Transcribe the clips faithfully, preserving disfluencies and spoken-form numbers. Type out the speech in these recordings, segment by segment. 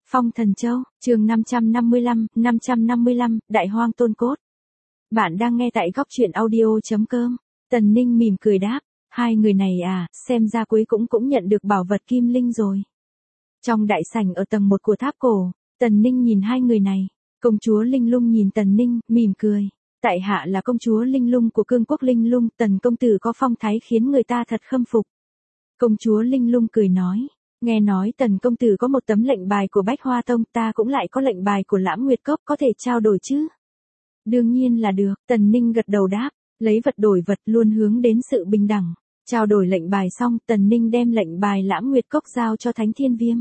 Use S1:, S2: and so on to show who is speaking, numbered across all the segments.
S1: Phong Thần Châu, chương năm trăm năm mươi lăm, năm trăm năm mươi lăm, Đại Hoang Tôn Cốt. Bạn đang nghe tại góc truyện audio chấm com. Tần Ninh mỉm cười đáp, hai người này à, xem ra cuối cũng cũng nhận được bảo vật kim linh rồi. Trong đại sảnh ở tầng một của tháp cổ, Tần Ninh nhìn hai người này, công chúa Linh Lung nhìn Tần Ninh, mỉm cười. Tại hạ là công chúa Linh Lung của cương quốc Linh Lung, Tần công tử có phong thái khiến người ta thật khâm phục. Công chúa Linh Lung cười nói. Nghe nói Tần công tử có một tấm lệnh bài của Bách Hoa Tông, ta cũng lại có lệnh bài của Lãm Nguyệt Cốc, có thể trao đổi chứ? Đương nhiên là được, Tần Ninh gật đầu đáp, lấy vật đổi vật luôn hướng đến sự bình đẳng. Trao đổi lệnh bài xong, Tần Ninh đem lệnh bài Lãm Nguyệt Cốc giao cho Thánh Thiên Viêm.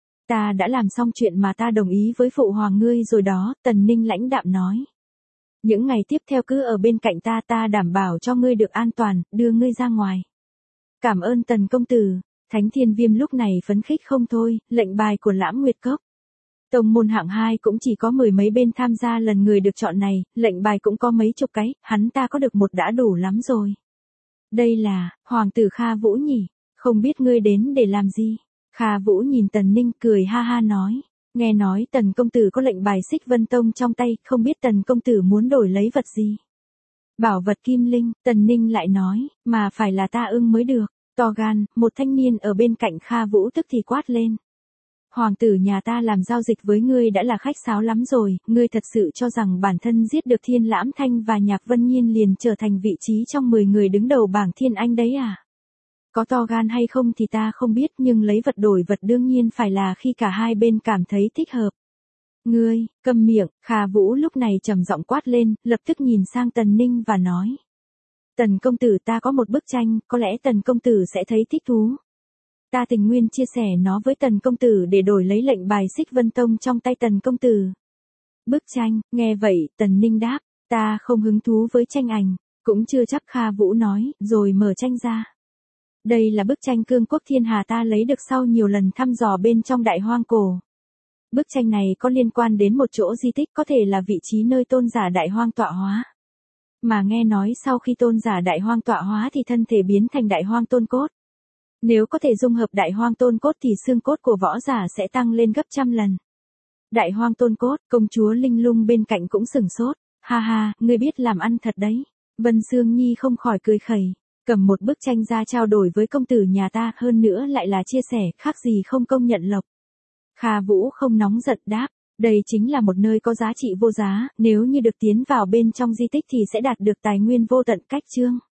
S1: Ta đã làm xong chuyện mà ta đồng ý với phụ hoàng ngươi rồi đó, Tần Ninh lãnh đạm nói. Những ngày tiếp theo cứ ở bên cạnh ta, ta đảm bảo cho ngươi được an toàn, đưa ngươi ra ngoài. Cảm ơn Tần công tử. Thánh Thiên Viêm lúc này phấn khích không thôi, lệnh bài của Lãm Nguyệt Cốc. Tông môn hạng hai cũng chỉ có mười mấy bên tham gia lần người được chọn này, lệnh bài cũng có mấy chục cái, hắn ta có được một đã đủ lắm rồi. Đây là, Hoàng tử Kha Vũ nhỉ, không biết ngươi đến để làm gì. Kha Vũ nhìn Tần Ninh cười ha ha nói, nghe nói Tần công tử có lệnh bài Xích Vân Tông trong tay, không biết Tần công tử muốn đổi lấy vật gì. Bảo vật kim linh, Tần Ninh lại nói, mà phải là ta ưng mới được. To gan, một thanh niên ở bên cạnh Kha Vũ tức thì quát lên. Hoàng tử nhà ta làm giao dịch với ngươi đã là khách sáo lắm rồi, ngươi thật sự cho rằng bản thân giết được Thiên Lãm Thanh và Nhạc Vân Nhiên liền trở thành vị trí trong mười người đứng đầu bảng Thiên Anh đấy à? Có to gan hay không thì ta không biết, nhưng lấy vật đổi vật đương nhiên phải là khi cả hai bên cảm thấy thích hợp. Ngươi, câm miệng, Kha Vũ lúc này trầm giọng quát lên, lập tức nhìn sang Tần Ninh và nói. Tần công tử, ta có một bức tranh, có lẽ Tần công tử sẽ thấy thích thú. Ta tình nguyện chia sẻ nó với Tần công tử để đổi lấy lệnh bài Xích Vân Tông trong tay Tần công tử. Bức tranh, nghe vậy, Tần Ninh đáp, ta không hứng thú với tranh ảnh, cũng chưa chắc. Kha Vũ nói, rồi mở tranh ra. Đây là bức tranh cương quốc thiên hà ta lấy được sau nhiều lần thăm dò bên trong Đại Hoang Cổ. Bức tranh này có liên quan đến một chỗ di tích, có thể là vị trí nơi tôn giả Đại Hoang tọa hóa. Mà nghe nói sau khi tôn giả Đại Hoang tọa hóa thì thân thể biến thành Đại Hoang Tôn Cốt. Nếu có thể dung hợp Đại Hoang Tôn Cốt thì xương cốt của võ giả sẽ tăng lên gấp trăm lần. Đại Hoang Tôn Cốt, công chúa Linh Lung bên cạnh cũng sửng sốt. Ha ha, ngươi biết làm ăn thật đấy. Vân Sương Nhi không khỏi cười khẩy. Cầm một bức tranh ra trao đổi với công tử nhà ta, hơn nữa lại là chia sẻ, khác gì không công nhận lộc. Kha Vũ không nóng giận đáp. Đây chính là một nơi có giá trị vô giá, nếu như được tiến vào bên trong di tích thì sẽ đạt được tài nguyên vô tận. Cách chương